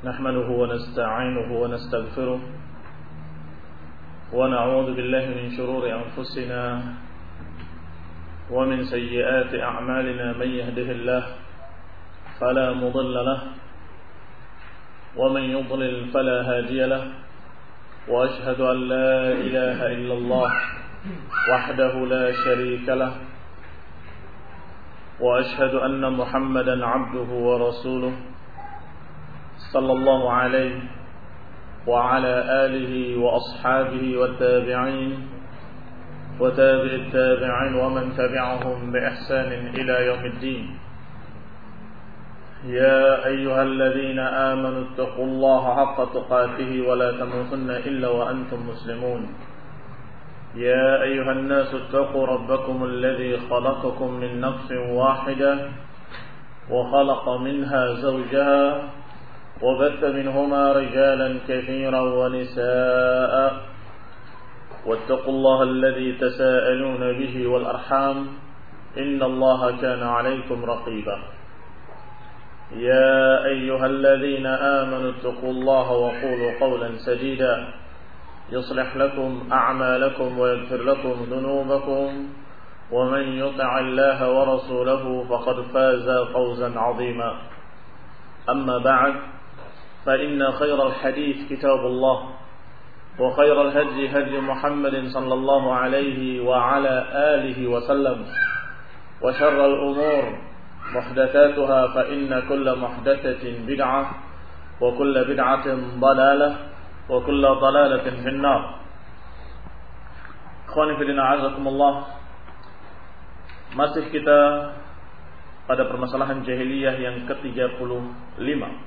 نحمده ونستعينه ونستغفره ونعوذ بالله من شرور أنفسنا ومن سيئات أعمالنا من يهده الله فلا مضل له ومن يضلل فلا هادي له وأشهد أن لا إله إلا الله وحده لا شريك له وأشهد أن محمدا عبده ورسوله صلى الله عليه وعلى آله وأصحابه والتابعين وتابع التابعين ومن تبعهم بإحسان إلى يوم الدين. يا أيها الذين آمنوا اتقوا الله حق تقاته ولا تموتن إلا وأنتم مسلمون. يا أيها الناس اتقوا ربكم الذي خلقكم من نفس واحدة وخلق منها زوجها وبث منهما رجالا كثيرا ونساء واتقوا الله الذي تساءلون به والأرحام إن الله كان عليكم رقيبا. يا أيها الذين آمنوا اتقوا الله وقولوا قولا سديدا يصلح لكم أعمالكم ويغفر لكم ذنوبكم ومن يطع الله ورسوله فقد فاز فوزا عظيما. أما بعد فإن خير الحديث كتاب الله وخير الهدي هدي محمد صلى الله عليه وعلى آله وسلم وشر الأمور محدثاتها فإن كل محدثة بدعة وكل بدعة ضلالة وكل ضلالة في النار. Ikhwani fillah a'azakumullah. Masih kita pada permasalahan jahiliyah yang ke-35,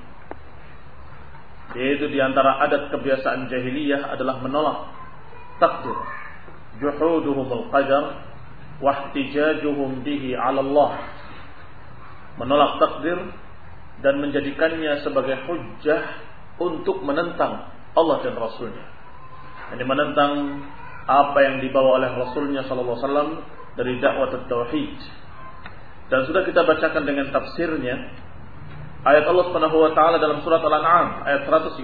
yaitu di antara adat kebiasaan jahiliyah adalah menolak takdir, juhuduhumul qadar wa ihtijajuhum bihi 'ala Allah. Menolak takdir dan menjadikannya sebagai hujjah untuk menentang Allah dan Rasulnya. Ini menentang apa yang dibawa oleh Rasulnya sallallahu alaihi wasallam dari dakwah tauhid. Dan sudah kita bacakan dengan tafsirnya ayat Allah Subhanahu wa taala dalam surat Al-An'am ayat 138,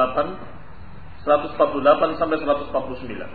148 sampai 149.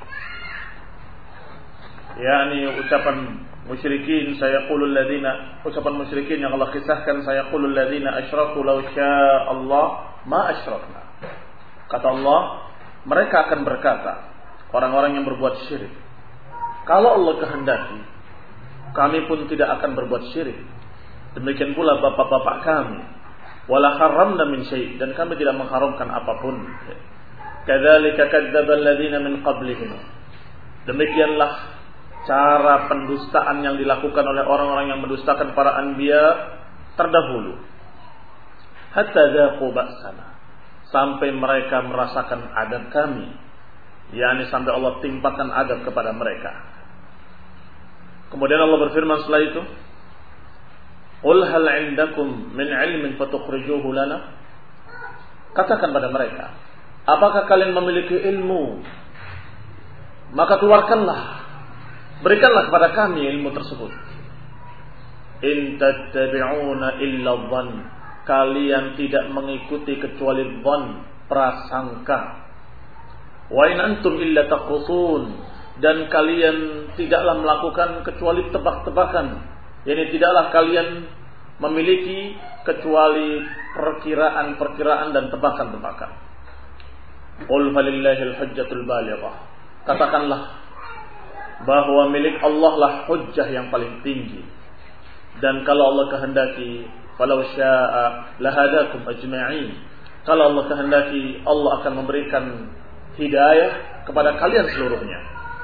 yakni ucapan musyrikin, sayaqulul ladzina, ucapan musyrikin yang Allah kisahkan, sayaqulul ladzina asyraku law syaa Allah ma asyrakna. Kata Allah, mereka akan berkata, orang-orang yang berbuat syirik, kalau Allah kehendaki, kami pun tidak akan berbuat syirik. Demikian pula bapak-bapak kami, wala haramna min syai', dan kami tidak mengharamkan apapun. Kadzalika kadzdzabal ladzina min qablihim. Demikianlah cara pendustaan yang dilakukan oleh orang-orang yang mendustakan para anbiya terdahulu. Hatta dzaqu ba'sana, sampai mereka merasakan adab kami, yakni sampai Allah timpakan adab kepada mereka. Kemudian Allah berfirman setelah itu, qul hal 'indakum min 'ilmin fatukhrijuhu lana. Katakan pada mereka, apakah kalian memiliki ilmu? Maka keluarkanlah, berikanlah kepada kami ilmu tersebut. In tattabi'una illa dhann, kalian tidak mengikuti kecuali dhann, prasangka. Wa in antum illa takhrusun, dan kalian tidaklah melakukan kecuali tebak-tebakan. Yani tidaklah kalian memiliki kecuali perkiraan-perkiraan dan tebakan-tebakan. Qul falillahil hujjatul balighah. Katakanlah bahwa milik Allah lah hujjah yang paling tinggi. Dan kalau Allah kehendaki, falau syaa lahadakum ajma'in. Kalau Allah kehendaki, Allah akan memberikan hidayah kepada kalian seluruhnya.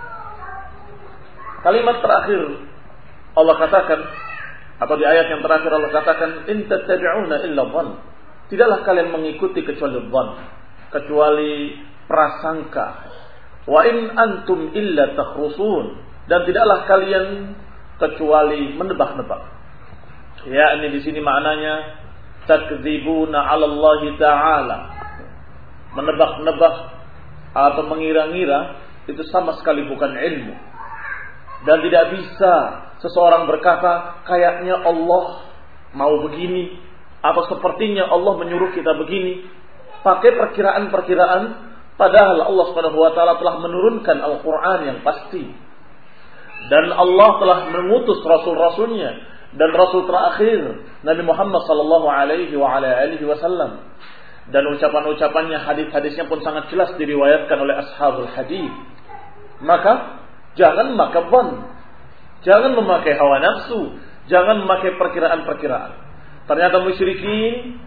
Kalimat terakhir Allah katakan, atau di ayat yang terakhir Allah katakan, in tattabi'una illa dhann. Tidaklah kalian mengikuti kecuali dhann, kecuali prasangka. Wa in antum illa takhrusun, dan tidaklah kalian kecuali menebak-nebak. Yakni di sini maknanya takdzibuna 'ala Allah Ta'ala. Menebak-nebak atau mengira-ngira itu sama sekali bukan ilmu. Dan tidak bisa seseorang berkata, kayaknya Allah mau begini, atau sepertinya Allah menyuruh kita begini. pakai perkiraan-perkiraan, padahal Allah Subhanahu wa taala telah menurunkan Al-Qur'an yang pasti. Dan Allah telah mengutus rasul-rasulnya dan rasul terakhir Nabi Muhammad sallallahu alaihi wasallam. Dan ucapan-ucapannya, hadis-hadisnya pun sangat jelas diriwayatkan oleh ashabul hadis. Maka jangan memakai dhann, jangan memakai hawa nafsu, jangan memakai perkiraan-perkiraan. Ternyata musyrikin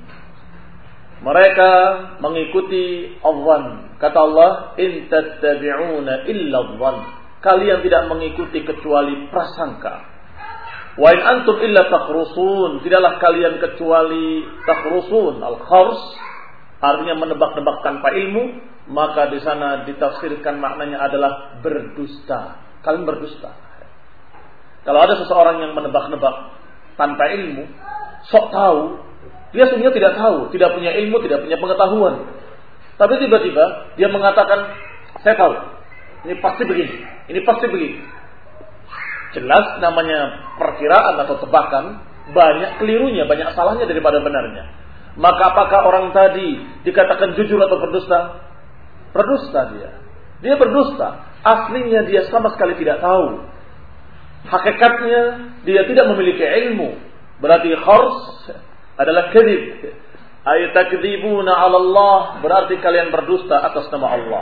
mereka mengikuti adh-dhann. Kata Allah, in tattabi'una illa adh-dhann. Kalian tidak mengikuti kecuali prasangka. Wa in antum illa takhrusun. Tidaklah kalian kecuali takhrusun. Al-khars artinya menebak-nebak tanpa ilmu. Maka di sana ditafsirkan maknanya adalah berdusta. Kalian berdusta. Kalau ada seseorang yang menebak-nebak tanpa ilmu, sok tahu, dia sebenarnya tidak tahu, tidak punya ilmu, tidak punya pengetahuan. Tapi tiba-tiba dia mengatakan, saya tahu, ini pasti begini, ini pasti begini. Jelas namanya perkiraan atau tebakan, banyak kelirunya, banyak salahnya daripada benarnya. Maka apakah orang tadi dikatakan jujur atau berdusta? Berdusta dia. Dia berdusta. Aslinya dia sama sekali tidak tahu. Hakikatnya dia tidak memiliki ilmu. Berarti khars adalah kadzib. Ay takdzibuna 'ala Allah, berarti kalian berdusta atas nama Allah.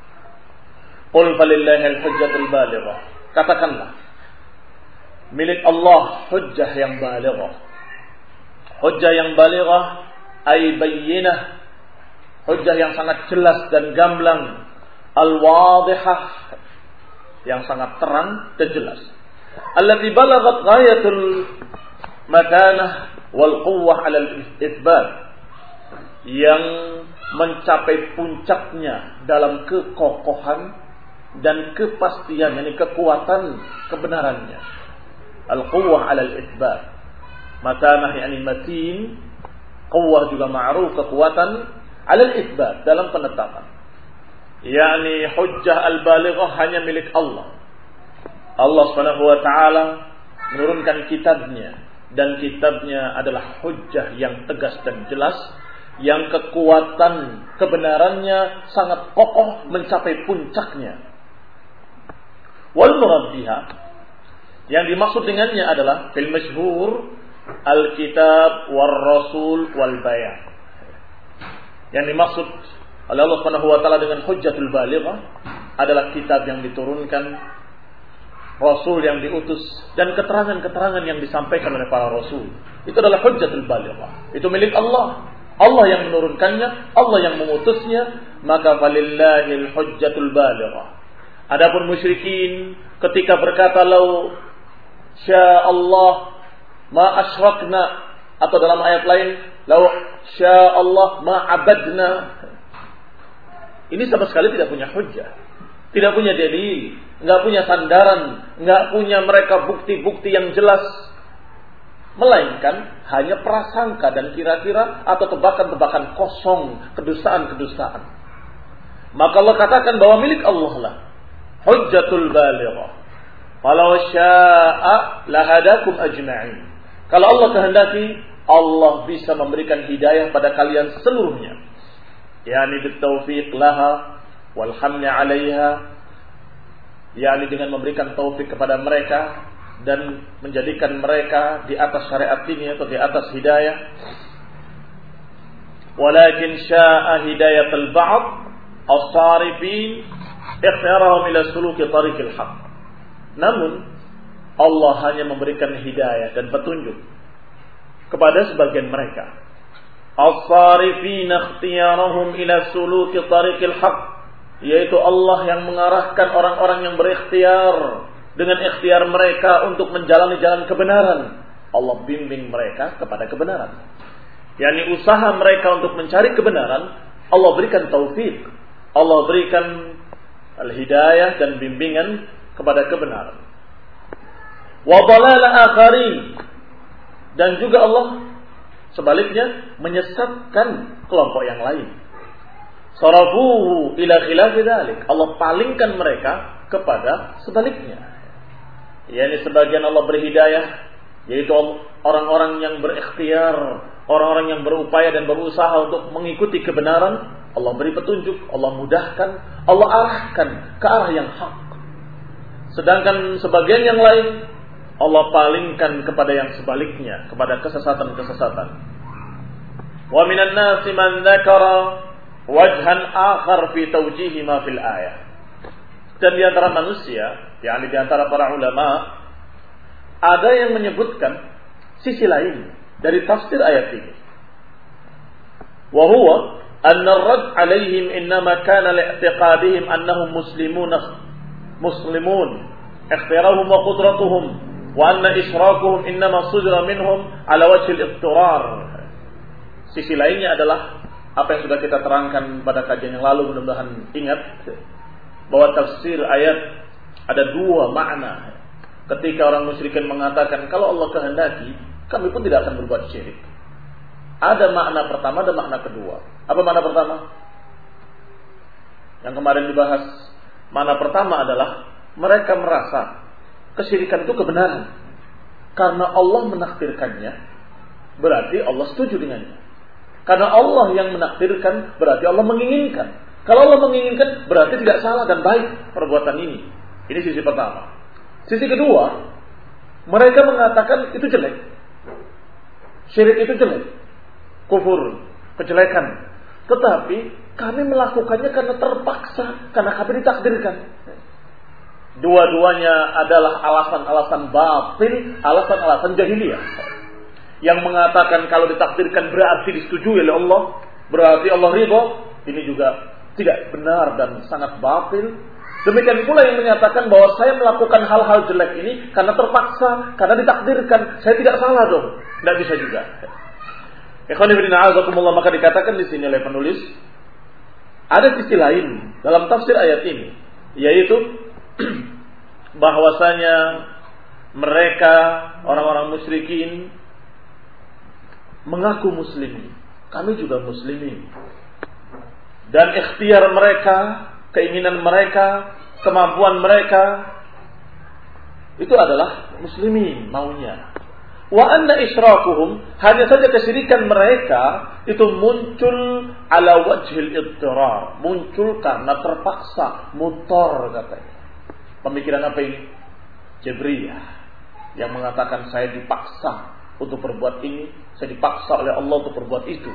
Qul falillahil hujjatul balighah. Katakanlah, milik Allah hujjah yang balighah. Hujjah yang balighah ay bayyinah, hujjah yang sangat jelas dan gamblang, al-wadihah, yang sangat terang dan jelas. Allati balaghat ghayatul makanah wal quwwah 'ala al-itsbat, yang mencapai puncaknya dalam kekokohan dan kepastian, yakni kekuatan kebenarannya. Al-quwwah 'ala al-itsbat. Makanah yakni matin, quwwah juga ma'ruf kekuatan, 'ala al-itsbat dalam penetapan. Yakni hujjah al-balighah hanya milik Allah. Allah Subhanahu wa taala menurunkan kitabnya, dan kitabnya adalah hujjah yang tegas dan jelas, yang kekuatan kebenarannya sangat kokoh mencapai puncaknya. Wal murad biha, yang dimaksud dengannya adalah fil masyhur al-kitab war rasul wal bayan. Yang dimaksud oleh Allah Subhanahu wa taala dengan hujjatul balighah adalah kitab yang diturunkan, rasul yang diutus, dan keterangan-keterangan yang disampaikan oleh para rasul. Itu adalah hujjatul balighah. Itu milik Allah. Allah yang menurunkannya, Allah yang mengutusnya, maka falillahil hujjatul balighah. Adapun musyrikin ketika berkata lau sya Allah ma asyrakna, atau dalam ayat lain lau sya Allah ma abadna, ini sama sekali tidak punya hujjah, tidak punya dalil, enggak punya sandaran, enggak punya mereka bukti-bukti yang jelas, melainkan hanya prasangka dan kira-kira atau tebakan-tebakan kosong, kedustaan-kedustaan. Maka Allah katakan bahwa milik Allah lah hujjatul balighah. Falau syaa lahadakum ajma'in. Kalau Allah kehendaki, Allah bisa memberikan hidayah pada kalian seluruhnya. Yani bitaufiq laha wal hamli 'alaiha, yani dengan memberikan taufik kepada mereka dan menjadikan mereka di atas syariat ini atau di atas hidayah. Walakin syaa hidayatul ba'd as-sarifin ikhtiyarahum ila suluki tariqil haqq. Namun Allah hanya memberikan hidayah dan petunjuk kepada sebagian mereka. As-sarifin ikhtiyarahum ila suluki tariqil haqq, yaitu Allah yang mengarahkan orang-orang yang berikhtiar dengan ikhtiar mereka untuk menjalani jalan kebenaran. Allah bimbing mereka kepada kebenaran. Yani usaha mereka untuk mencari kebenaran, Allah berikan taufik, Allah berikan al-hidayah dan bimbingan kepada kebenaran. Wa dhalala akharin, dan juga Allah sebaliknya menyesatkan kelompok yang lain. Sarafuhu ila khilafi dzalik, Allah palingkan mereka kepada sebaliknya. Yani sebagian Allah berhidayah, yaitu orang-orang yang berikhtiar orang-orang yang berupaya dan berusaha untuk mengikuti kebenaran, Allah beri petunjuk, Allah mudahkan, Allah arahkan ke arah yang hak. Sedangkan sebagian yang lain Allah palingkan kepada yang sebaliknya, kepada kesesatan-kesesatan. Wa minan nasi man dzakara wajhan akhar fi tawjihi ma fil ayah. Dan di antara manusia, yakni di antara para ulama, ada yang menyebutkan sisi lain dari tafsir ayat ini. Wa huwa anna ar-radd 'alaihim innama kana li'tiqadihim annahum muslimun ikhtiyarahum wa qudratuhum wa anna ishrakuhum innama sudira minhum 'ala wajhi al-idtirar. Sisi lainnya adalah apa yang sudah kita terangkan pada kajian yang lalu, mudah-mudahan ingat bahwa tafsir ayat ada dua makna. Ketika orang musyrikin mengatakan kalau Allah kehendaki, kami pun tidak akan berbuat syirik. Ada makna pertama, ada makna kedua. Apa makna pertama? Yang kemarin dibahas. Makna pertama adalah mereka merasa kesyirikan itu kebenaran. Karena Allah menakdirkannya, berarti Allah setuju dengannya. Karena Allah yang menakdirkan, berarti Allah menginginkan. Kalau Allah menginginkan, berarti tidak salah dan baik perbuatan ini. Ini sisi pertama. Sisi kedua, mereka mengatakan itu jelek. Syirik itu jelek. Kufur, kejelekan. Tetapi kami melakukannya karena terpaksa, karena kami ditakdirkan. Dua-duanya adalah alasan-alasan batil, alasan-alasan jahiliyah. Yang mengatakan kalau ditakdirkan berarti disetujui oleh Allah, berarti Allah ridha, ini juga tidak benar dan sangat batil. Demikian pula yang menyatakan bahwa saya melakukan hal-hal jelek ini karena terpaksa, karena ditakdirkan. Saya tidak salah dong. Tidak bisa juga. Ikhwan fillah a'azakumullah, maka dikatakan di sini oleh penulis ada sisi lain dalam tafsir ayat ini, yaitu bahwasanya mereka orang-orang musyrikin mengaku muslimin. Kami juga muslimin. Dan ikhtiar mereka, keinginan mereka, kemampuan mereka itu adalah muslimin maunya. Wa anna isyrakuhum, hanya saja kesyirikan mereka itu muncul ala wajhil idtirar, muncul karena terpaksa, mutor katanya. Pemikiran apa ini? Jabriyah yang mengatakan saya dipaksa untuk berbuat ini, saya dipaksa oleh Allah untuk berbuat itu.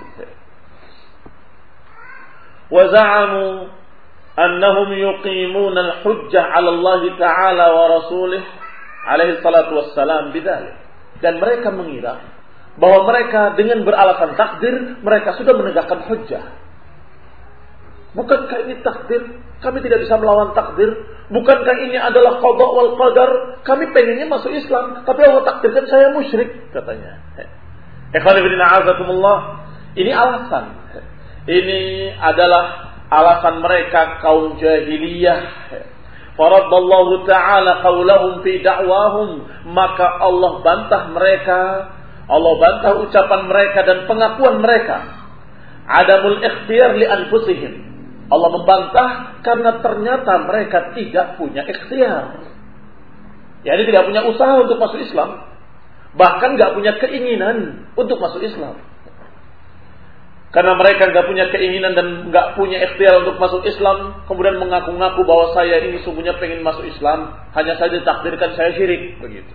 Wa za'amu annahum yuqimuna al-hujjah 'ala Allah Ta'ala wa rasulih alaihi salatu wassalam bidzalik. Dan mereka mengira bahwa mereka dengan beralasan takdir mereka sudah menegakkan hujjah. Bukankah ini takdir? Kami tidak bisa melawan takdir. Bukankah ini adalah qada wal qadar? Kami pengennya masuk Islam, tapi Allah takdirkan saya musyrik, katanya. Ikhwan fillah a'azakumullah, ini alasan. Ini adalah alasan mereka kaum jahiliyah. Faradallahu ta'ala qawlahum fi da'wahum, maka Allah bantah mereka, Allah bantah ucapan mereka dan pengakuan mereka. Adamul ikhtiyar li anfusihim, Allah membantah karena ternyata mereka tidak punya ikhtiar. Yani tidak punya usaha untuk masuk Islam, bahkan gak punya keinginan untuk masuk Islam. Karena mereka gak punya keinginan dan gak punya ikhtiar untuk masuk Islam, kemudian mengaku-ngaku bahwa saya ini sungguhnya pengen masuk Islam, hanya saja takdirkan saya syirik, begitu.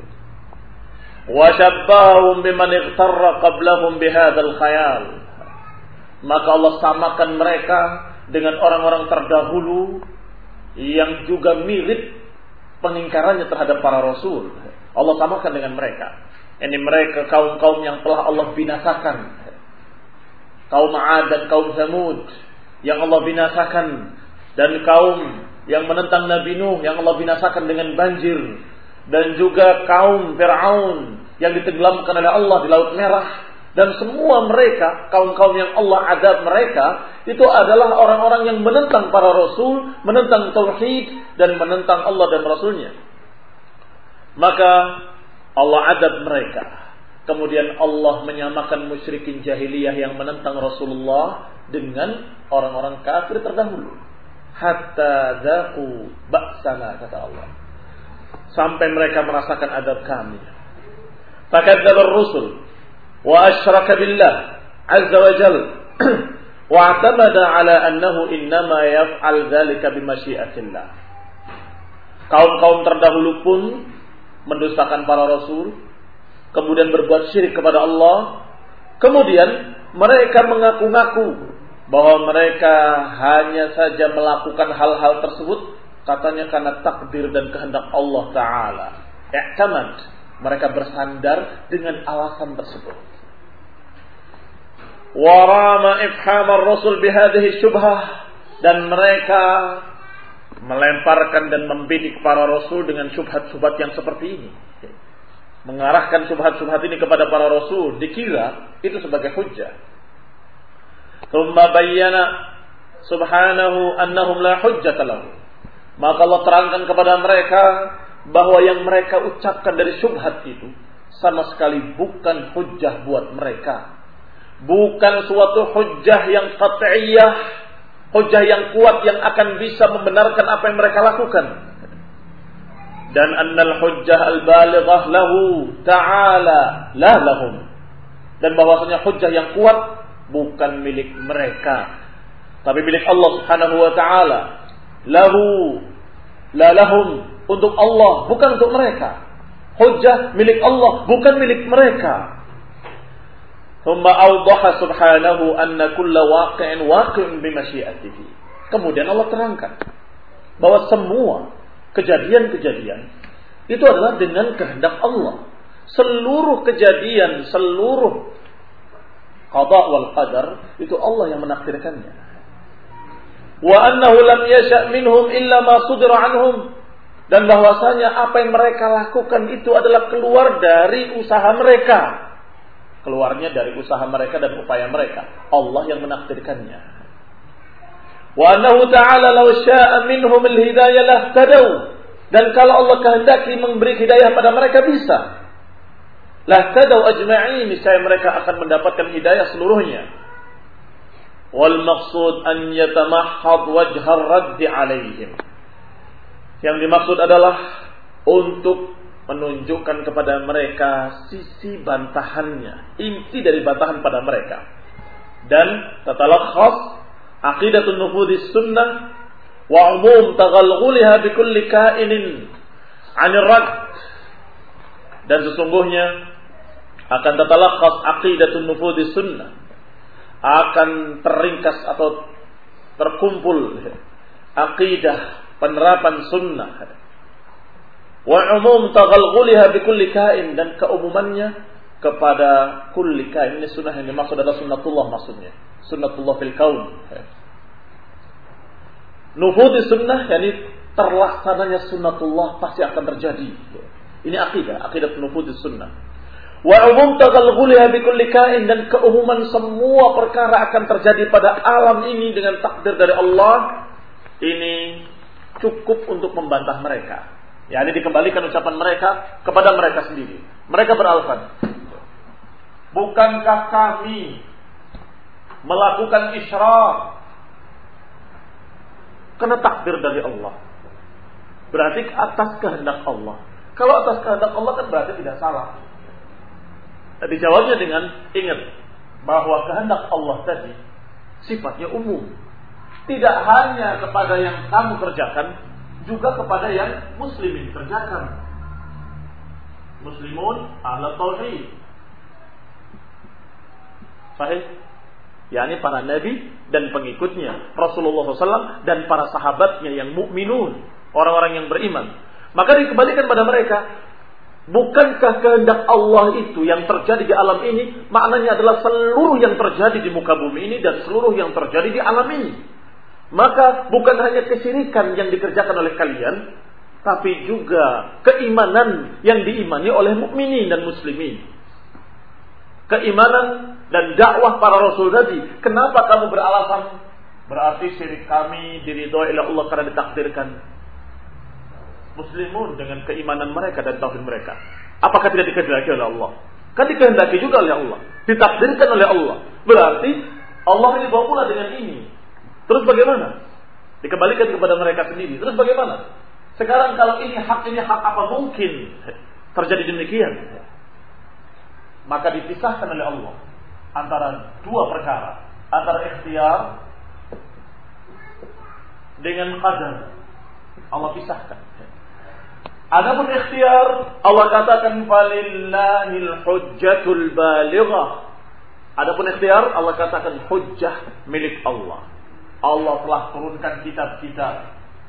Wa syabbahum biman ightarra qablahum bihadzal khayal. Maka Allah samakan mereka dengan orang-orang terdahulu yang juga mirip pengingkarannya terhadap para rasul. Allah samakan dengan mereka. Ini mereka kaum-kaum yang telah Allah binasakan. Kaum 'Ad dan kaum Tsamud yang Allah binasakan, dan kaum yang menentang Nabi Nuh yang Allah binasakan dengan banjir, dan juga kaum Fir'aun yang ditenggelamkan oleh Allah di Laut Merah. Dan semua mereka, kaum-kaum yang Allah adab mereka, itu adalah orang-orang yang menentang para rasul, menentang tauhid, dan menentang Allah dan Rasulnya. Maka Allah adab mereka. Kemudian Allah menyamakan musyrikin jahiliyah yang menentang Rasulullah dengan orang-orang kafir terdahulu. Hatta dzaqu ba'sana, kata Allah. Sampai mereka merasakan adab kami. Fakadzdzabur rusul. wa asyraka billah azza wa jalla wa i'tamada ala annahu innama yaf'al dzalika bimasyiatillah. Kaum-kaum terdahulu pun mendustakan para rasul, kemudian berbuat syirik kepada Allah, kemudian mereka mengaku-ngaku bahwa mereka hanya saja melakukan hal-hal tersebut katanya karena takdir dan kehendak Allah Ta'ala. I'tamad, mereka bersandar dengan alasan tersebut. Warama ifham ar-rasul bihadhihi syubhah, dan mereka melemparkan dan membidik para rasul dengan syubhat-syubhat yang seperti ini. Mengarahkan syubhat-syubhat ini kepada para rasul, dikira itu sebagai hujjah. Thumma bayyana subhanahu annahum la hujjata lahum. Maka Allah terangkan kepada mereka bahwa yang mereka ucapkan dari syubhat itu sama sekali bukan hujjah buat mereka. Bukan suatu hujjah yang qat'iyah, hujjah yang kuat yang akan bisa membenarkan apa yang mereka lakukan. Dan annal hujjah al-balighah lahu ta'ala la lahum. Dan bahwasanya hujjah yang kuat bukan milik mereka, tapi milik Allah Subhanahu wa ta'ala. Lahu la lahum, untuk Allah, bukan untuk mereka. Hujjah milik Allah, bukan milik mereka. Thumma awdaha subhanahu anna kulla waqi'in waqi'un bimasyiatihi. Kemudian Allah terangkan bahwa semua kejadian-kejadian itu adalah dengan kehendak Allah. Seluruh kejadian, seluruh qada wal qadar itu Allah yang menakdirkannya. Wa annahu lam yasha' minhum illa ma sudira anhum, dan bahwasanya apa yang mereka lakukan itu adalah keluar dari usaha mereka. Keluarnya dari usaha mereka dan upaya mereka. Allah yang menakdirkannya. Wa annahu ta'ala law sya'a minhum al-hidayah lahtadaw, dan kalau Allah kehendaki memberi hidayah pada mereka bisa. Lahtadaw ajma'in, niscaya mereka akan mendapatkan hidayah seluruhnya. Wal maqsud an yatamahhad wajhar radd 'alaihim. Yang dimaksud adalah untuk menunjukkan kepada mereka sisi bantahannya, inti dari bantahan pada mereka. Dan tatalakhas aqidatun nufudis sunnah wa umum taghalghuliha bikulli kainin 'anil rad. Dan sesungguhnya akan tatalakhas aqidatun nufudis sunnah, akan teringkas atau terkumpul aqidah penerapan sunnah wa umum taghalghuliha bikulli kain, dan keumumannya kepada kulli kain. Ini sunnah yang dimaksud adalah sunnatullah, maksudnya sunnatullah fil kaun. Nufudis sunnah yakni terlaksananya sunnatullah pasti akan terjadi. Ini akidah nufudis sunnah. Wa umum taghalghuliha bikulli kain, dan keumuman semua perkara akan terjadi pada alam ini dengan takdir dari Allah. Ini cukup untuk membantah mereka. Ya, ini dikembalikan ucapan mereka kepada mereka sendiri. Mereka beralasan, bukankah kami melakukan isyrak karena takdir dari Allah? Berarti atas kehendak Allah. Kalau atas kehendak Allah kan berarti tidak salah. Dijawabnya dengan ingat bahwa kehendak Allah tadi sifatnya umum. Tidak hanya kepada yang kamu kerjakan, juga kepada yang muslimin kerjakan. Muslimun ahlu tauhid. Sahih? yakni para nabi dan pengikutnya, Rasulullah SAW dan para sahabatnya yang mukminun, orang-orang yang beriman. Maka dikembalikan pada mereka, bukankah kehendak Allah itu yang terjadi di alam ini? Maknanya adalah seluruh yang terjadi di muka bumi ini dan seluruh yang terjadi di alam ini. Maka bukan hanya kesyirikan yang dikerjakan oleh kalian, tapi juga keimanan yang diimani oleh mukminin dan muslimin. Keimanan dan dakwah para rasul tadi. Kenapa kamu beralasan berarti syirik kami diridhoi oleh Allah karena ditakdirkan? Muslimun dengan keimanan mereka dan tauhid mereka, apakah tidak dikehendaki oleh Allah? Kan dikehendaki juga oleh Allah, ditakdirkan oleh Allah. Berarti Allah ini bawa pula dengan ini. Terus bagaimana? Dikembalikan kepada mereka sendiri. Terus bagaimana? Sekarang kalau ini hak apa mungkin terjadi demikian? maka dipisahkan oleh Allah antara dua perkara, antara ikhtiar dengan qadar. Allah pisahkan. Adapun ikhtiar, Allah katakan falillahil hujjatul balighah. Adapun ikhtiar, Allah katakan hujjah milik Allah. Allah telah turunkan kitab-kitab.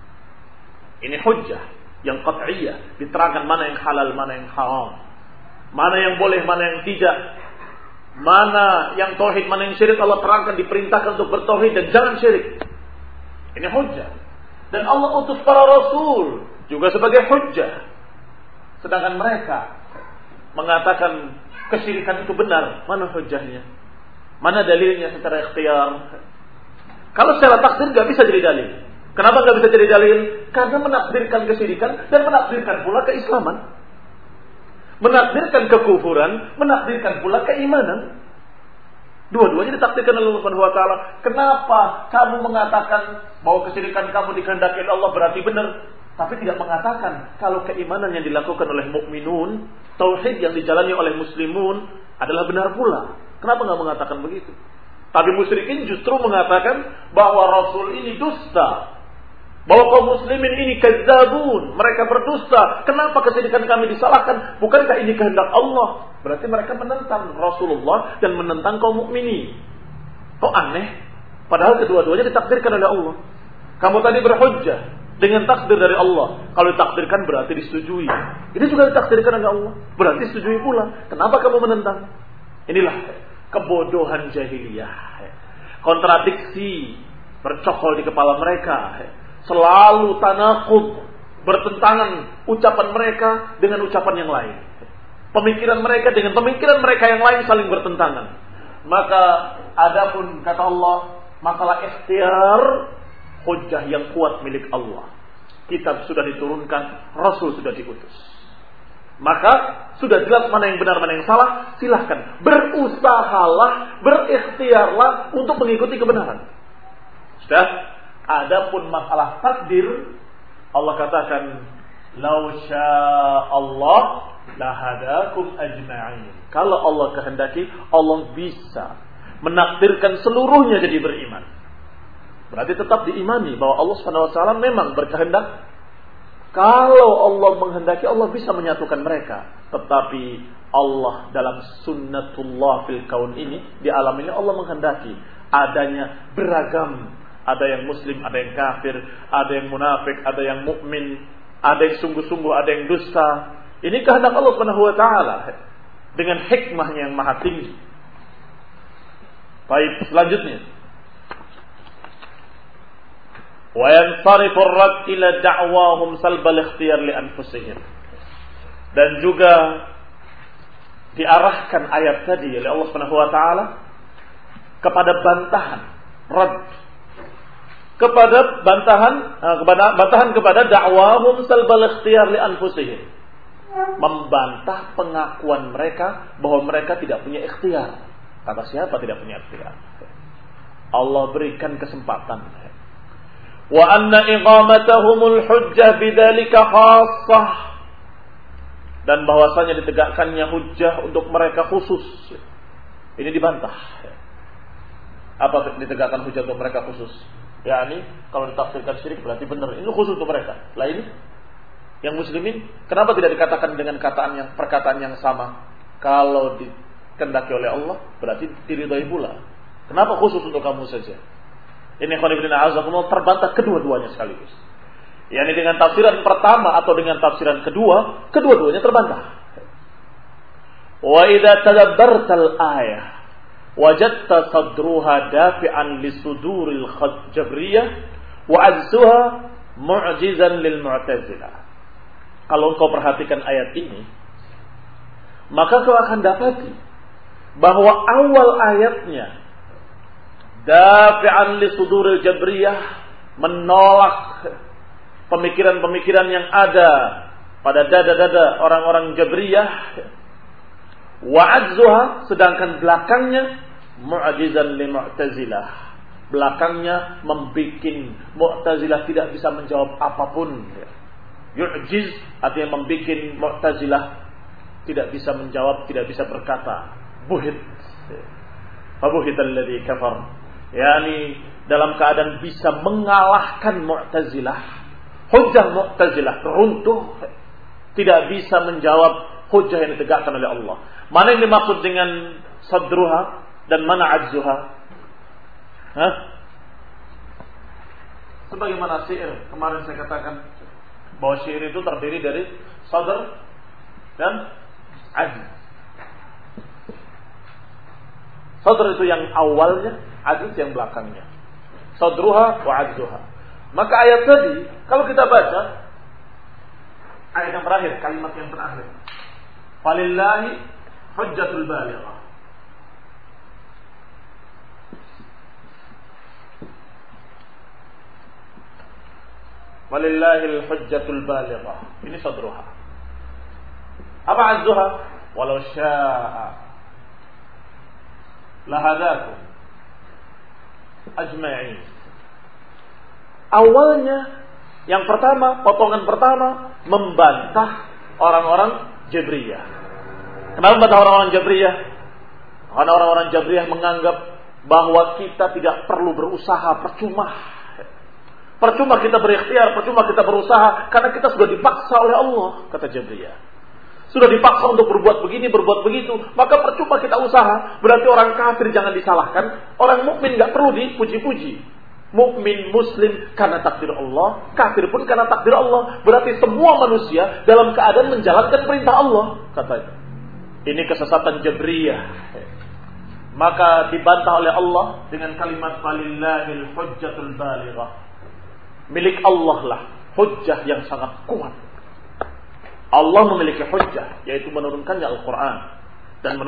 Ini hujjah yang qat'iyah, diterangkan mana yang halal, mana yang haram, mana yang boleh, mana yang tidak, mana yang tauhid, mana yang syirik. Allah terangkan, diperintahkan untuk bertauhid dan jangan syirik. Ini hujjah. Dan Allah utus para rasul juga sebagai hujjah. Sedangkan mereka mengatakan kesyirikan itu benar. Mana hujjahnya? Mana dalilnya secara ikhtiar? Kalau secara takdir gak bisa jadi dalil. Kenapa gak bisa jadi dalil? Karena menakdirkan kesyirikan dan menakdirkan pula keislaman. Menakdirkan kekufuran, menakdirkan pula keimanan. Dua-duanya ditakdirkan oleh Allah Subhanahu wa taala. Kenapa kamu mengatakan bahwa kesyirikan kamu dikehendaki oleh Allah berarti benar, tapi tidak mengatakan kalau keimanan yang dilakukan oleh mukminun, tauhid yang dijalani oleh muslimun adalah benar pula? Kenapa enggak mengatakan begitu? Tapi musyrikin justru mengatakan bahwa rasul ini dusta, bahwa kaum muslimin ini kadzabun, mereka berdusta. Kenapa kesyirikan kami disalahkan? Bukankah ini kehendak Allah? Berarti mereka menentang Rasulullah dan menentang kaum mukminin. Kok aneh? Padahal kedua-duanya ditakdirkan oleh Allah. Kamu tadi berhujjah dengan takdir dari Allah. Kalau ditakdirkan berarti disetujui. Ini juga ditakdirkan oleh Allah, berarti disetujui pula. Kenapa kamu menentang? Inilah kebodohan jahiliyah. Kontradiksi bercokol di kepala mereka. Selalu tanaqud, bertentangan ucapan mereka dengan ucapan yang lain. Pemikiran mereka dengan pemikiran mereka yang lain saling bertentangan. Maka adapun kata Allah, masalah ikhtiar, hujjah yang kuat milik Allah. Kitab sudah diturunkan, Rasul sudah diutus. Maka sudah jelas mana yang benar, mana yang salah. Silahkan berusahalah, berikhtiarlah untuk mengikuti kebenaran. Sudah. Adapun masalah takdir, Allah katakan, "Lau sya'allah lahadakum ajma'in." Kalau Allah kehendaki, Allah bisa menakdirkan seluruhnya jadi beriman. Berarti tetap diimani bahwa Allah Subhanahu wa taala memang berkehendak. Kalau Allah menghendaki, Allah bisa menyatukan mereka. Tetapi Allah dalam sunnatullah fil kaun ini, di alam ini Allah menghendaki adanya beragam. Ada yang muslim, ada yang kafir, ada yang munafik, ada yang mukmin, ada yang sungguh-sungguh, ada yang dusta. Ini kehendak Allah Subhanahu wa taala dengan hikmahnya yang maha tinggi. Baik, selanjutnya. Wa yansarifu ar-rad ila da'wahum salbal ikhtiyar li anfusihim. Dan juga diarahkan ayat tadi oleh Allah Subhanahu wa taala kepada bantahan, rad, kepada bantahan kepada dakwahum salbal ikhtiyar li anfusihim, membantah pengakuan mereka bahwa mereka tidak punya ikhtiar. Kata siapa tidak punya ikhtiar? Allah berikan kesempatan. Wa anna iqamatahumul hujjah bidzalika khassah, dan bahwasanya ditegakkannya hujjah untuk mereka khusus. Ini dibantah. Apa ditegakkan hujjah untuk mereka khusus? yakni kalau ditafsirkan syirik berarti benar. Ini khusus untuk mereka. Lah ini yang muslimin kenapa tidak dikatakan dengan perkataan yang sama? Kalau dikehendaki oleh Allah berarti diridhai pula. Kenapa khusus untuk kamu saja? Ini khonibina azakumullah terbantah kedua-duanya sekaligus. yakni dengan tafsiran pertama atau dengan tafsiran kedua, kedua-duanya terbantah. Wa idza tadabbartal ayah wajadta sadruha dafi'an li suduril jabriyah wa azzuha mu'jizan lil mu'tazilah. Kalau engkau perhatikan ayat ini, maka kau akan dapati bahwa awal ayatnya dafi'an li suduril jabriyah, menolak pemikiran-pemikiran yang ada pada dada-dada orang-orang Jabriyah, wa azzuha, sedangkan belakangnya mu'jizan li mu'tazilah, belakangnya membikin Mu'tazilah tidak bisa menjawab apapun. Yu'jiz artinya membikin Mu'tazilah tidak bisa menjawab, tidak bisa berkata. Buhit. Fabuhital ladzi kafar. Yani dalam keadaan bisa mengalahkan Mu'tazilah. Hujjah Mu'tazilah runtuh, tidak bisa menjawab hujjah yang ditegakkan oleh Allah. Mana yang dimaksud dengan sadruha dan mana ajzuha? Sebagaimana syair kemarin saya katakan bahwa syair itu terdiri dari sadr dan ajz. Sadr itu yang awalnya, ajz yang belakangnya. Sadruha wa ajzuha. Maka ayat tadi kalau kita baca ayat yang terakhir, kalimat yang terakhir, falillahi hujjatul balighah. Walillahil hujjatul balighah. Ini sadruha. Apa azzuha? Walau syaa lahadakum ajma'in. Awalnya yang pertama, potongan pertama membantah orang-orang Jabriyah. Kenapa membantah orang-orang Jabriyah? Karena orang-orang Jabriyah menganggap bahwa kita tidak perlu berusaha, percuma kita berikhtiar, percuma kita berusaha, karena kita sudah dipaksa oleh Allah, kata Jabriyah. Sudah dipaksa untuk berbuat begini, berbuat begitu, maka percuma kita usaha. Berarti orang kafir jangan disalahkan, orang mukmin enggak perlu dipuji-puji. Mukmin, muslim karena takdir Allah, kafir pun karena takdir Allah. Berarti semua manusia dalam keadaan menjalankan perintah Allah, katanya. Ini kesesatan Jabriyah. Maka dibantah oleh Allah dengan kalimat walillahil hujjatul balighah. Milik Allah lah hujjah yang sangat kuat. Allah memiliki hujjah, yaitu menurunkannya Al-Quran dan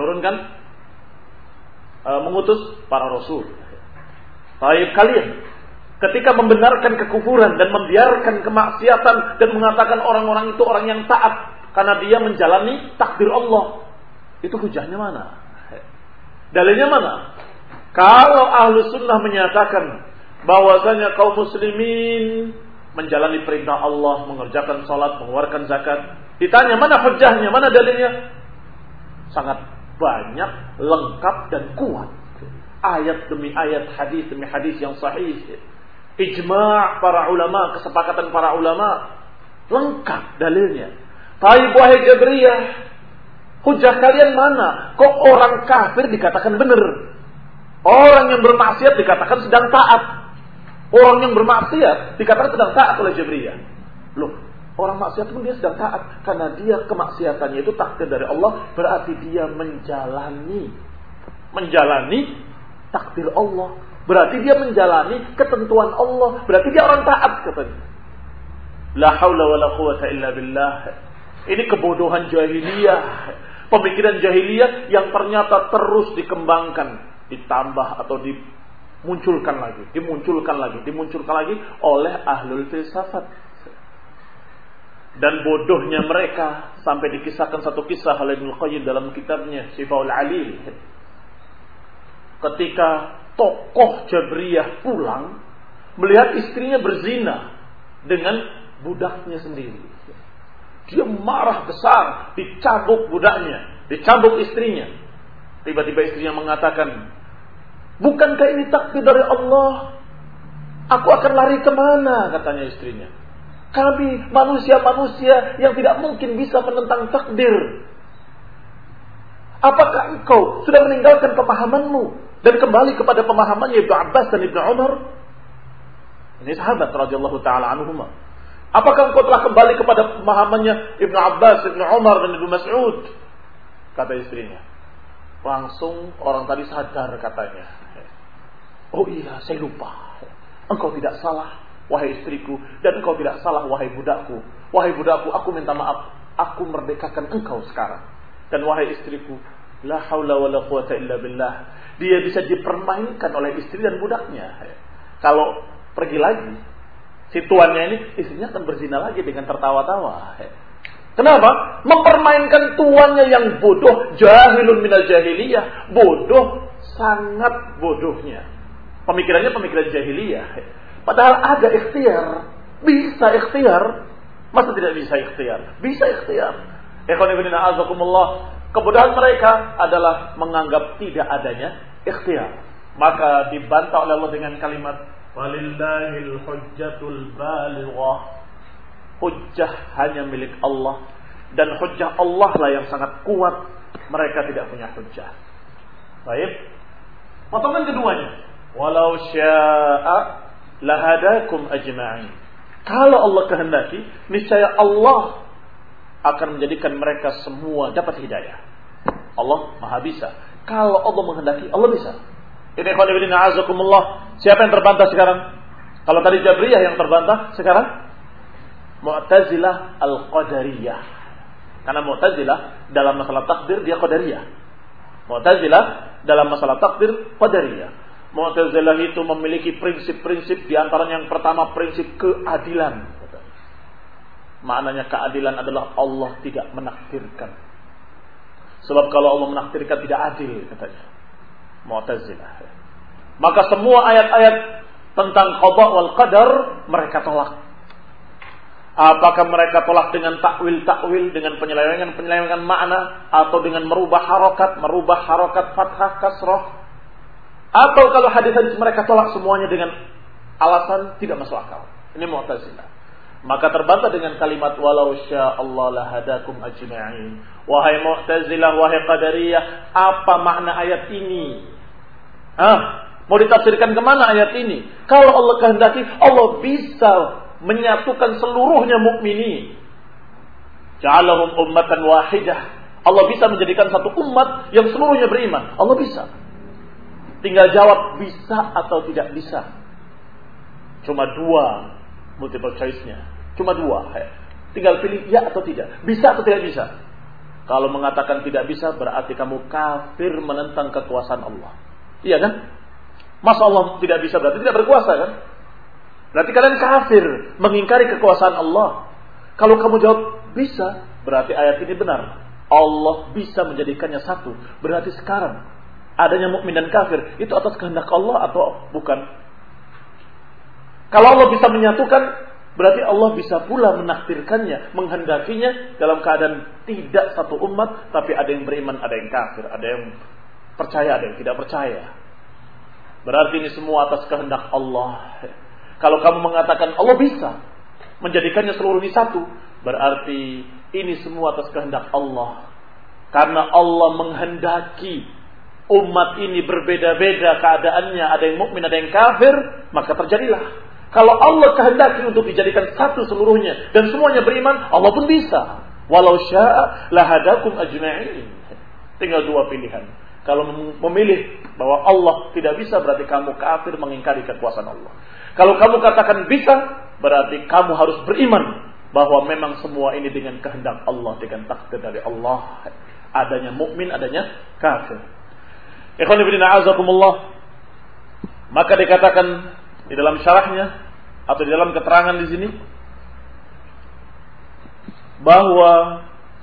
mengutus para rasul. Baik kalian ketika membenarkan kekufuran dan membiarkan kemaksiatan dan mengatakan orang-orang itu orang yang taat karena dia menjalani takdir Allah, itu hujjahnya mana? Dalilnya mana? Kalau ahlu sunnah menyatakan bahwasanya kaum muslimin menjalani perintah Allah, mengerjakan salat, mengeluarkan zakat, ditanya mana hujjahnya, mana dalilnya? Sangat banyak, lengkap dan kuat. Ayat demi ayat, hadis demi hadis yang sahih. Ijma' para ulama, kesepakatan para ulama, lengkap dalilnya. Tapi wahai Jabriyah, hujjah kalian mana? Kok orang kafir dikatakan benar? Orang yang bermaksiat dikatakan sedang taat. Orang yang bermaksiat dikatakan sedang taat oleh Jabriyah. Loh, orang maksiat pun dia sedang taat karena dia kemaksiatannya itu takdir dari Allah, berarti dia menjalani takdir Allah, berarti dia menjalani ketentuan Allah, berarti dia orang taat, katanya. La haula wala quwata illa billah. Ini kebodohan jahiliyah, pemikiran jahiliyah yang ternyata terus dikembangkan, ditambah atau dimunculkan lagi oleh ahlul filsafat. Dan bodohnya mereka sampai dikisahkan satu kisah oleh Ibnu Qayyim dalam kitabnya Syifaul Alil. Ketika tokoh Jabriyah pulang melihat istrinya berzina dengan budaknya sendiri, dia marah besar, dicambuk budaknya, dicambuk istrinya. Tiba-tiba istrinya mengatakan, bukankah ini takdir dari Allah? Aku akan lari kemana? Katanya istrinya. Kami manusia-manusia yang tidak mungkin bisa menentang takdir. Apakah engkau sudah meninggalkan pemahamanmu dan kembali kepada pemahamannya Ibnu Abbas dan Ibnu Umar? Ini sahabat radhiyallahu taala anhuma. Apakah engkau telah kembali kepada pemahamannya Ibnu Abbas, Ibnu Umar dan Ibnu Mas'ud? Kata istrinya. Langsung orang tadi sadar, katanya. Oh iya, saya lupa. Engkau tidak salah, wahai istriku, dan engkau tidak salah, wahai budakku. Wahai budakku, aku minta maaf. Aku merdekakan engkau sekarang. Dan wahai istriku, la haula wala quwata illa billah. Dia bisa dipermainkan oleh istri dan budaknya. Kalau pergi lagi, si tuannya ini, istrinya akan berzina lagi dengan tertawa-tawa. Kenapa? Mempermainkan tuannya yang bodoh, jahilun minal jahiliyah. Bodoh, sangat bodohnya. Pemikirannya pemikiran jahiliyah. Padahal ada ikhtiar. Bisa ikhtiar. Masa tidak bisa ikhtiar? Bisa ikhtiar. Ikhwan fillah azakumullah, kebodohan mereka adalah menganggap tidak adanya ikhtiar. Maka dibantah oleh Allah dengan kalimat walillahil hujjatul balighah. Hujjah hanya milik Allah, dan hujjah Allah lah yang sangat kuat. Mereka tidak punya hujjah. Baik. Potongan keduanya, walau syaa lahadakum ajma'in. Kalau Allah kehendaki, niscaya Allah akan menjadikan mereka semua dapat hidayah. Allah Maha bisa. Kalau Allah menghendaki, Allah bisa. Ini ikhwan fillah azakumullah. Siapa yang terbantah sekarang? Kalau tadi Jabriyah yang terbantah, sekarang Mu'tazilah Al-Qadariyah. Karena Mu'tazilah dalam masalah takdir dia Qadariyah. Mu'tazilah dalam masalah takdir Qadariyah. Mu'tazilah itu memiliki prinsip-prinsip, di antaranya yang pertama prinsip keadilan. Maknanya keadilan adalah Allah tidak menakdirkan. Sebab kalau Allah menakdirkan tidak adil, katanya Mu'tazilah. Maka semua ayat-ayat tentang qada wal qadar mereka tolak. Apakah mereka tolak dengan takwil-takwil, dengan penyelewengan makna, atau dengan merubah harokat fathah kasrah, atau kalau hadis-hadis mereka tolak semuanya dengan alasan tidak masuk akal. Ini Mu'tazilah. Maka terbantah dengan kalimat walau sya'allahu lahadakum ajma'in. Wahai Mu'tazilah, wahai Qadariyah, apa makna ayat ini? Mau ditafsirkan kemana ayat ini? Kalau Allah kehendaki, Allah bisa menyatukan seluruhnya mukminin. Ja'alahum ummatan wahidah. Allah bisa menjadikan satu umat yang seluruhnya beriman. Allah bisa. Tinggal jawab bisa atau tidak bisa. Cuma dua multiple choice-nya. Cuma dua. Tinggal pilih ya atau tidak. Bisa atau tidak bisa. Kalau mengatakan tidak bisa, berarti kamu kafir menentang kekuasaan Allah. Iya kan? Masa Allah tidak bisa berarti tidak berkuasa kan? Berarti kalian kafir mengingkari kekuasaan Allah. Kalau kamu jawab bisa, berarti ayat ini benar. Allah bisa menjadikannya satu. Berarti sekarang adanya mukmin dan kafir itu atas kehendak Allah atau bukan? Kalau Allah bisa menyatukan, berarti Allah bisa pula menakdirkannya, menghendakinya dalam keadaan tidak satu umat, tapi ada yang beriman, ada yang kafir, ada yang percaya, ada yang tidak percaya. Berarti ini semua atas kehendak Allah. Kalau kamu mengatakan Allah bisa menjadikannya seluruh ini satu, berarti ini semua atas kehendak Allah. Karena Allah menghendaki umat ini berbeda-beda keadaannya, ada yang mukmin, ada yang kafir, maka terjadilah. Kalau Allah kehendaki untuk dijadikan satu seluruhnya dan semuanya beriman, Allah pun bisa. Walau syaa lahadakum ajma'in. Tinggal dua pilihan. Kalau memilih bahwa Allah tidak bisa, berarti kamu kafir mengingkari kekuasaan Allah. Kalau kamu katakan bisa, berarti kamu harus beriman bahwa memang semua ini dengan kehendak Allah, dengan takdir dari Allah. Adanya mukmin, adanya kafir. Ikhwan fillah azakumullah. Maka dikatakan di dalam syarahnya atau di dalam keterangan di sini bahwa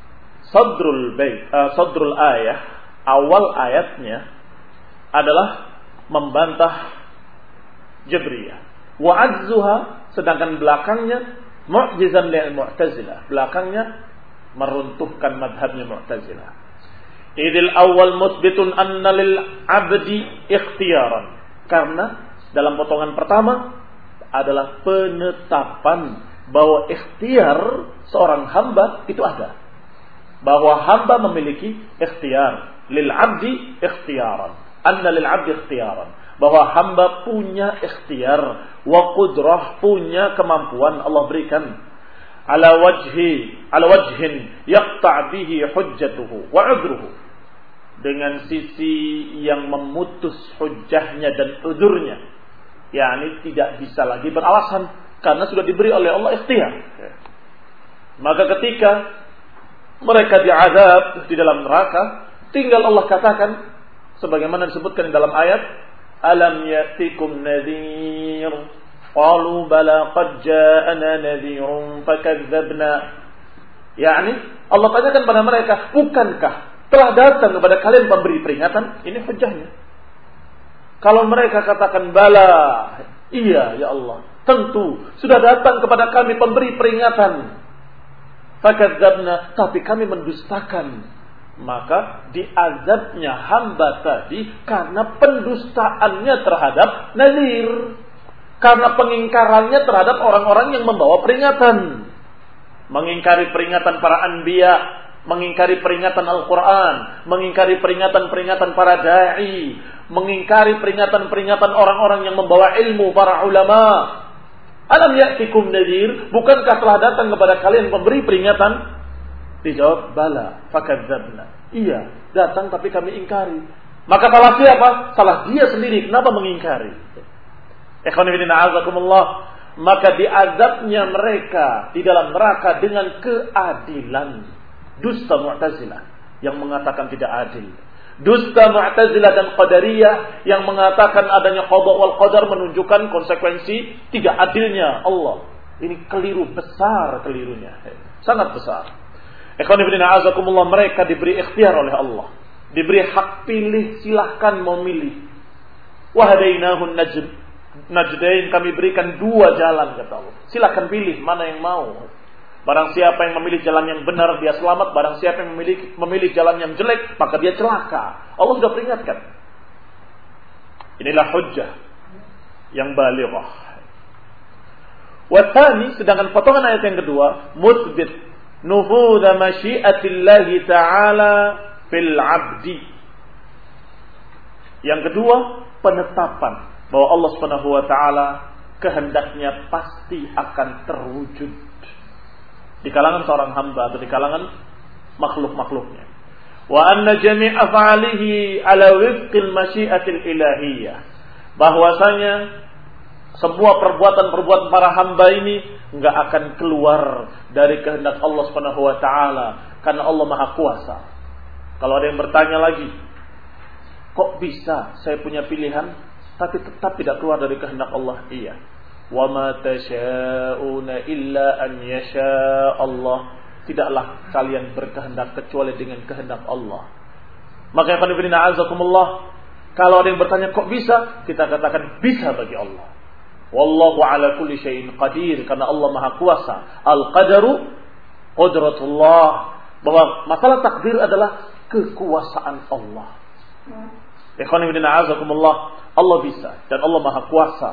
sadrul ayah, awal ayatnya adalah membantah Jabriyah. Wa azzuha, sedangkan belakangnya mu'jizan lil Mu'tazilah. Belakangnya meruntuhkan madhabnya Mu'tazilah. Idil awal musbitun anna lil abdi ikhtiyaran. Karena dalam potongan pertama adalah penetapan bahwa ikhtiar seorang hamba itu ada. Bahwa hamba memiliki ikhtiar. Lil abdi ikhtiyaran. Anna lil abdi ikhtiyaran. Bahwa hamba punya ikhtiar. Wa qudrah, punya kemampuan Allah berikan. Ala wajhin yaqta' bihi hujjatuhu wa 'udruhu. Dengan sisi yang memutus hujjahnya dan udurnya. yakni tidak bisa lagi beralasan karena sudah diberi oleh Allah ikhtiar. Maka ketika mereka diazab di dalam neraka, tinggal Allah katakan sebagaimana disebutkan di dalam ayat, alam ya'tikum nadhir qalu bala qad ja'ana nadhirun fakadzabna. yakni Allah tanyakan pada mereka, bukankah telah datang kepada kalian pemberi peringatan? Ini hujahnya. Kalau mereka katakan bala, iya ya Allah, tentu sudah datang kepada kami pemberi peringatan. fakadzabna, tapi kami mendustakan. Maka diazabnya hamba tadi karena pendustaannya terhadap nazir, karena pengingkarannya terhadap orang-orang yang membawa peringatan, mengingkari peringatan para anbiya, mengingkari peringatan Al-Quran, mengingkari peringatan-peringatan para da'i, mengingkari peringatan-peringatan orang-orang yang membawa ilmu, para ulama. Alam ya'tikum nadhir, bukankah telah datang kepada kalian pemberi peringatan? Dijawab, bala, fakadzabna. Iya, datang tapi kami ingkari. Maka salah siapa? Salah dia sendiri. Kenapa mengingkari? Ikhwan fillah a'azakumullah. Maka diazabnya mereka di dalam neraka dengan keadilan. Dusta Mu'tazilah yang mengatakan tidak adil. Dusta Mu'tazilah dan Qadariyah yang mengatakan adanya qada wal qadar menunjukkan konsekuensi tidak adilnya Allah. Ini keliru besar, kelirunya sangat besar. Ikhwan fillah a'azakumullah, mereka diberi ikhtiar oleh Allah, diberi hak pilih, silahkan mau milih. Wa hadainahun najdain, kami berikan dua jalan kata Allah. Silahkan pilih mana yang mau. Barang siapa yang memilih jalan yang benar dia selamat, barang siapa yang memilih jalan yang jelek maka dia celaka. Allah sudah peringatkan. Inilah hujjah yang balighah. Wa tsani, sedangkan potongan ayat yang kedua, mutsbit nufudha masyiatillahi ta'ala fil 'abdi. Yang kedua, penetapan bahwa Allah Subhanahu wa taala kehendaknya pasti akan terwujud di kalangan seorang hamba atau di kalangan makhluk-makhluknya. Wa anna jami' af'alihi ala wifqil masyiatil ilahiyyah. Bahwasanya semua perbuatan-perbuatan para hamba ini enggak akan keluar dari kehendak Allah Subhanahu wa taala karena Allah Maha Kuasa. Kalau ada yang bertanya lagi, kok bisa saya punya pilihan tapi tetap tidak keluar dari kehendak Allah? Iya. Wa ma tasyauna illa an yasha Allah. Tidaklah kalian berkehendak kecuali dengan kehendak Allah. Maka ya azakumullah, kalau ada yang bertanya kok bisa, kita katakan bisa bagi Allah. Wallahu ala kulli syai'in qadir, karena Allah Maha Kuasa. Al-qadaru qudratullah, bahwa masalah takdir adalah kekuasaan Allah. Ikhwan fillah azakumullah, Allah bisa dan Allah Maha Kuasa.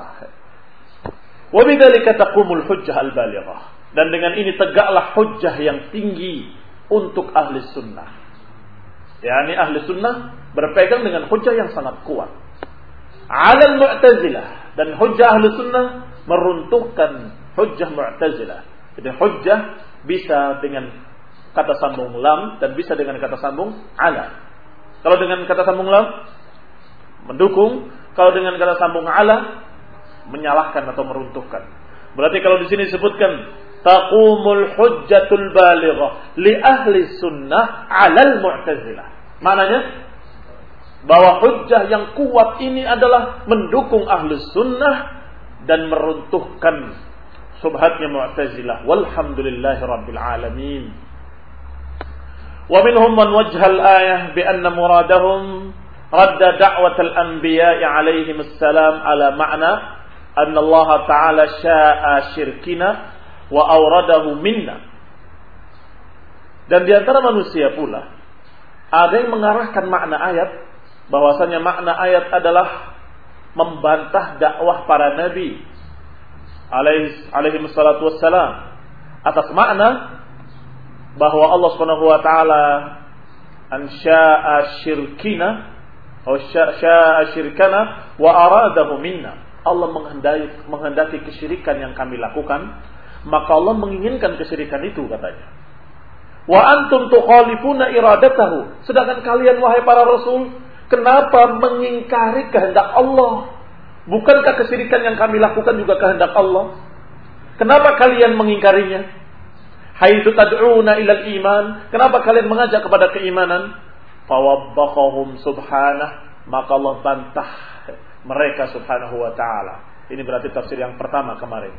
Wa bidzalika taqumul hujjah al-balighah. Dan dengan ini tegaklah hujjah yang tinggi untuk ahli sunnah. yakni ahli sunnah berpegang dengan hujjah yang sangat kuat. Alal Mu'tazilah, dan hujjah ahli sunnah meruntuhkan hujjah Mu'tazilah. Jadi hujjah bisa dengan kata sambung lam dan bisa dengan kata sambung ala. Kalau dengan kata sambung lam mendukung, kalau dengan kata sambung ala menyalahkan atau meruntuhkan. Berarti kalau di sini disebutkan taqumul hujjatul balighah li ahli sunnah 'alal mu'tazilah. Maknanya bahwa hujjah yang kuat ini adalah mendukung ahli sunnah dan meruntuhkan subhatnya mu'tazilah. Walhamdulillahi rabbil alamin. Wa minhum man wajhal ayah bi anna muradahum radda da'watal anbiya'i alaihim assalam ala ma'na anna Allah ta'ala sya'a syirkina wa awradahu minna. Dan di antara manusia pula ada yang mengarahkan makna ayat bahwasanya makna ayat adalah membantah dakwah para nabi alaihi wassalatu wassalam atas makna bahwa Allah Subhanahu wa taala ansya'a syirkina atau sya'a syirkana wa aradahu minna. Allah menghendaki kesyirikan yang kami lakukan, maka Allah menginginkan kesyirikan itu katanya. Wa antum tukhalifuna iradatahu, sedangkan kalian wahai para rasul kenapa mengingkari kehendak Allah? Bukankah kesyirikan yang kami lakukan juga kehendak Allah? Kenapa kalian mengingkarinya? Haitsu tad'una ilal iman, kenapa kalian mengajak kepada keimanan? Fawabbaqahum subhanah, maka Allah bantah mereka subhanahu wa ta'ala. Ini berarti tafsir yang pertama kemarin.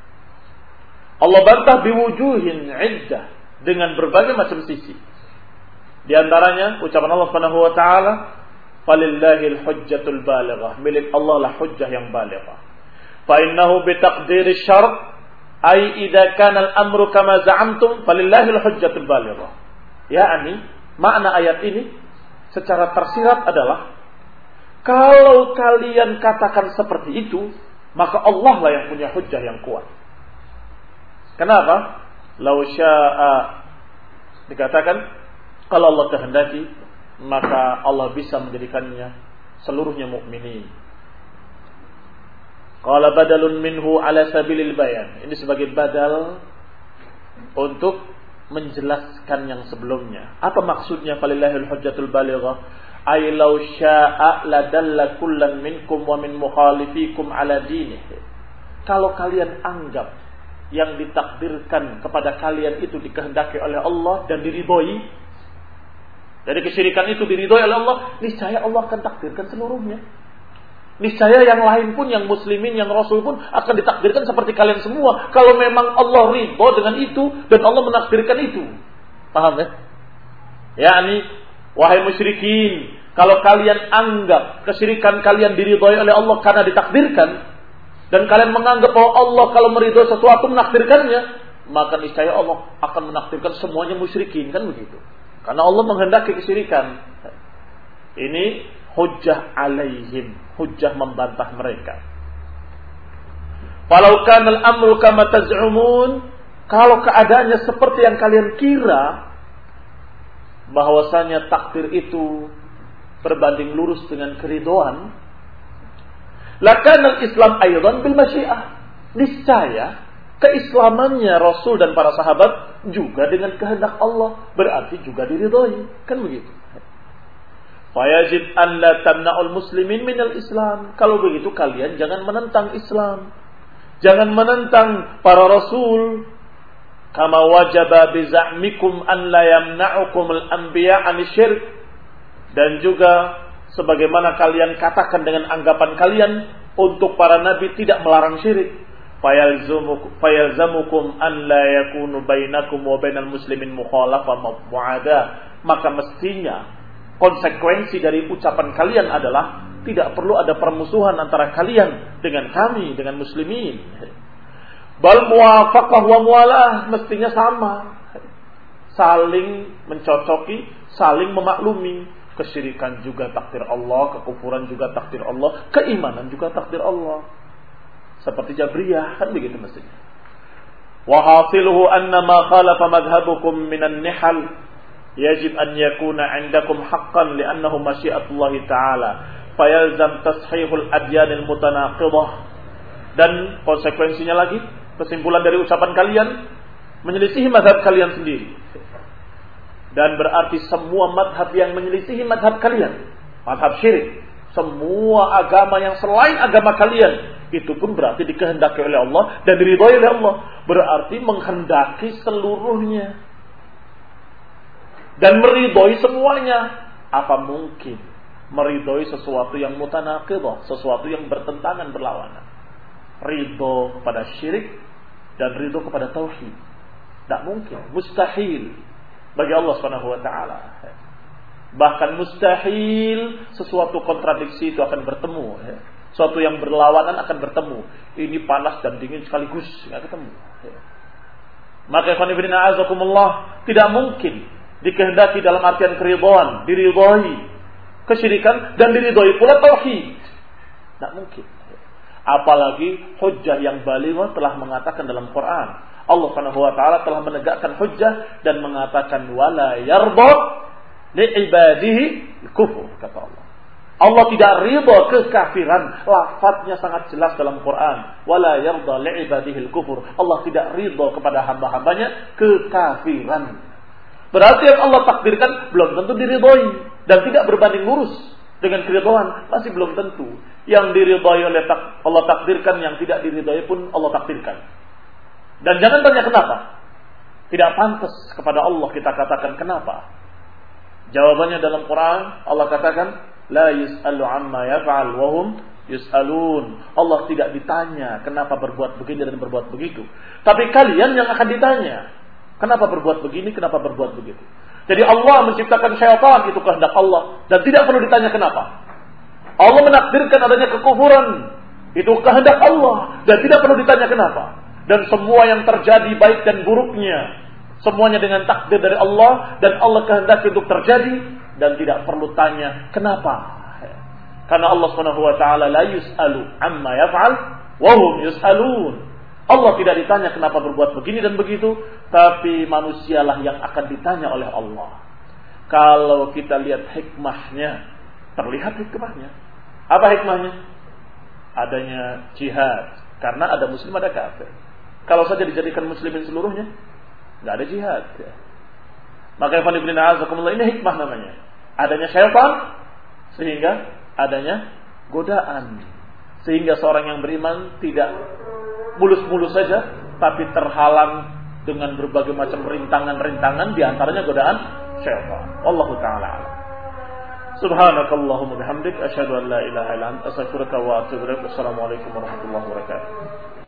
Allah bantah biwujuhin iddah, dengan berbagai macam sisi. Di antaranya ucapan Allah subhanahu wa ta'ala, falillahil hujjatul balighah, milik Allah lah hujjah yang balighah. Fa innahu bitaqdiri syart, Ai idza kana al-amru kama za'amtum falillahil hujjatul balighah. Yani makna ayat ini secara tersirat adalah kalau kalian katakan seperti itu, maka Allah lah yang punya hujjah yang kuat. Kenapa? Lau sya'a, dikatakan kalau Allah kehendaki, maka Allah bisa menjadikannya seluruhnya mukminin. Qala badalun minhu ala sabilil bayan. Ini sebagai badal untuk menjelaskan yang sebelumnya. Apa maksudnya falillahil hujjatul balighah? Ay law sya'a ladalla kullan minkum wa min mukhalifikum ala dinihi. Kalau kalian anggap yang ditakdirkan kepada kalian itu dikehendaki oleh Allah dan diridhoi, dari kesyirikan itu diridhoi oleh Allah, niscaya Allah akan takdirkan seluruhnya. Niscaya yang lain pun, yang muslimin, yang rasul pun akan ditakdirkan seperti kalian semua. Kalau memang Allah ridho dengan itu dan Allah menakdirkan itu. Paham ya? Yani, wahai musyrikin, kalau kalian anggap kesyirikan kalian diridhoi oleh Allah karena ditakdirkan, dan kalian menganggap bahwa Allah kalau meridhoi sesuatu menakdirkannya, maka niscaya Allah akan menakdirkan semuanya musyrikin, kan begitu. Karena Allah menghendaki kesyirikan. Ini hujjah alaihim, hujjah membantah mereka. Walau kana al-amru kama taz'umun, kalau keadaannya seperti yang kalian kira, bahwasanya takdir itu berbanding lurus dengan keridhaan, lakana al-Islam aidan bil masyiah. Niscaya keislamannya Rasul dan para sahabat juga dengan kehendak Allah, berarti juga diridhoi, kan begitu. Fayajib an la tamna'ul muslimin minal Islam. Kalau begitu kalian jangan menentang Islam, jangan menentang para rasul. Kama wajaba bi za'mikum an la yamna'ukum al-anbiya 'an syirk. Dan juga sebagaimana kalian katakan dengan anggapan kalian untuk para nabi tidak melarang syirik. Fayalzamukum an la yakunu bainakum wa bainal muslimin mukhalafah mu'ada. Maka mestinya konsekuensi dari ucapan kalian adalah tidak perlu ada permusuhan antara kalian dengan kami, dengan muslimin. Bal muwafaqah wa muwalah, mestinya sama. Saling mencocoki, saling memaklumi. Kesyirikan juga takdir Allah, kekufuran juga takdir Allah, keimanan juga takdir Allah. Seperti Jabriyah, kan begitu mestinya. Wa hasiluhu anna ma khalafa madhhabukum minan nihal yajib an yakuna 'indakum haqqan li'annahu masyiatullah ta'ala fayalzam tashihul adyanil mutanaqidah. Dan konsekuensinya lagi, kesimpulan dari ucapan kalian menyelisihi mazhab kalian sendiri, dan berarti semua mazhab yang menyelisihi mazhab kalian, mazhab syirik, semua agama yang selain agama kalian, itu pun berarti dikehendaki oleh Allah dan diridhoi oleh Allah, berarti menghendaki seluruhnya dan meridhoi semuanya. Apa mungkin meridhoi sesuatu yang mutanaqidah, sesuatu yang bertentangan, berlawanan? Ridho kepada syirik dan ridho kepada tauhid, tidak mungkin, mustahil bagi Allah Subhanahu wa taala. Bahkan mustahil sesuatu kontradiksi itu akan bertemu, suatu yang berlawanan akan bertemu. Ini panas dan dingin sekaligus, tidak ketemu. Maka ikhwan fillah azakumullah, tidak mungkin dikehendaki dalam artian keridhaan, diridhoi kesyirikan dan diridhoi pula tauhid. Tidak mungkin. Apalagi hujjah yang balighah telah mengatakan dalam Quran, Allah Subhanahu wa taala telah menegakkan hujjah dan mengatakan wala yarda li ibadihi kufur, kata Allah. Allah tidak ridha kekafiran. Lafaznya sangat jelas dalam Quran. Wala yarda li ibadihi kufur. Allah tidak ridha kepada hamba-hambanya kekafiran. Berarti yang Allah takdirkan belum tentu diridhoi dan tidak berbanding lurus dengan keridhaan, masih belum tentu. Yang diridhoi oleh Allah takdirkan, yang tidak diridhoi pun Allah takdirkan. Dan jangan tanya kenapa. Tidak pantas kepada Allah kita katakan kenapa. Jawabannya dalam Quran, Allah katakan la yus'alu amma yaf'al wa hum yus'alun. Allah tidak ditanya kenapa berbuat begini dan berbuat begitu, tapi kalian yang akan ditanya kenapa berbuat begini, kenapa berbuat begitu. Jadi Allah menciptakan syaitan, itu kehendak Allah dan tidak perlu ditanya kenapa. Allah menakdirkan adanya kekufuran, itu kehendak Allah dan tidak perlu ditanya kenapa. Dan semua yang terjadi baik dan buruknya, semuanya dengan takdir dari Allah, dan Allah kehendaki untuk terjadi, dan tidak perlu tanya kenapa. Karena Allah Subhanahu wa taala la yus'alu amma yaf'al wa hum yus'alun. Allah tidak ditanya kenapa berbuat begini dan begitu, tapi manusialah yang akan ditanya oleh Allah. Kalau kita lihat hikmahnya, terlihat hikmahnya. Apa hikmahnya? Adanya jihad. Karena ada muslim, ada kafir. Kalau saja dijadikan muslimin seluruhnya, nggak ada jihad. Maka Ibn A'azakumullah, ini hikmah namanya. Adanya syaitan, sehingga adanya godaan. Sehingga seorang yang beriman tidak mulus-mulus saja, tapi terhalang dengan berbagai macam rintangan-rintangan, diantaranya godaan syaitan. Wallahu ta'ala a'lam. Subhanakallahumma bihamdik, asyhadu an la ilaha illa anta, astaghfiruka wa atubu ilaik. Assalamualaikum warahmatullahi wabarakatuh.